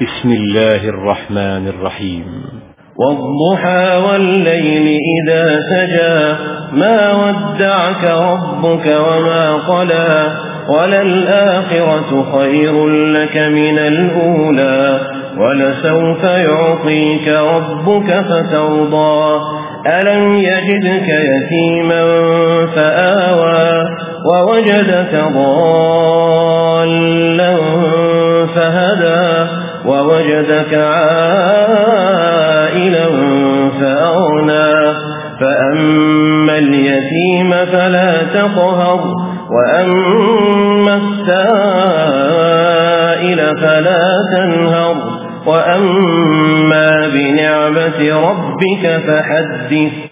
بسم الله الرحمن الرحيم. والضحى والليل إذا سجى ما ودعك ربك وما قلى وللآخرة خير لك من الأولى ولسوف يعطيك ربك فترضى ألم يجدك يتيما فآوى ووجدك ضالا فهدى ووجدك عائلا فأغنى فأما اليتيم فلا تقهر وأما السائل فلا تنهر وأما بنعمة ربك فحدث.